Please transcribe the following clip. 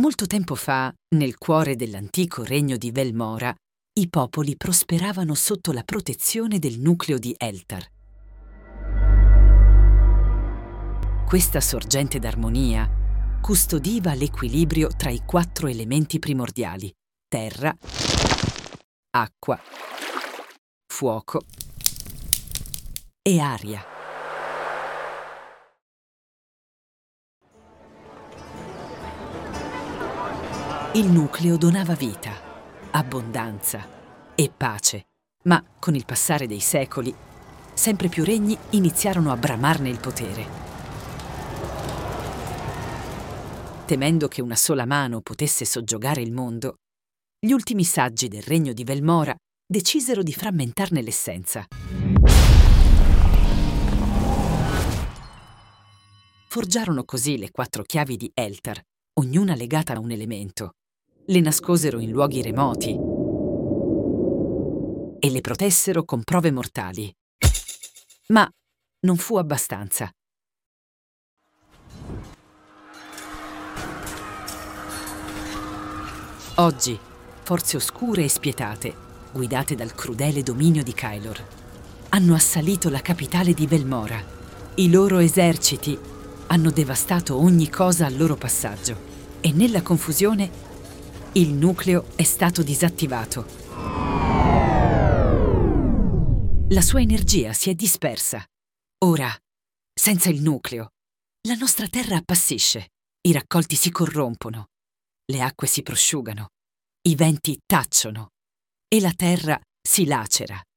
Molto tempo fa, nel cuore dell'antico regno di Velmora, i popoli prosperavano sotto la protezione del nucleo di Eltar. Questa sorgente d'armonia custodiva l'equilibrio tra i 4 elementi primordiali: terra, acqua, fuoco e aria. Il nucleo donava vita, abbondanza e pace, ma con il passare dei secoli, sempre più regni iniziarono a bramarne il potere. Temendo che una sola mano potesse soggiogare il mondo, gli ultimi saggi del regno di Velmora decisero di frammentarne l'essenza. Forgiarono così le 4 chiavi di Eltar, ognuna legata a un elemento. Le nascosero in luoghi remoti e le protessero con prove mortali. Ma non fu abbastanza. Oggi, forze oscure e spietate, guidate dal crudele dominio di Kylor, hanno assalito la capitale di Velmora. I loro eserciti hanno devastato ogni cosa al loro passaggio e nella confusione il nucleo è stato disattivato. La sua energia si è dispersa. Ora, senza il nucleo, la nostra terra appassisce, i raccolti si corrompono, le acque si prosciugano, i venti tacciono e la terra si lacera.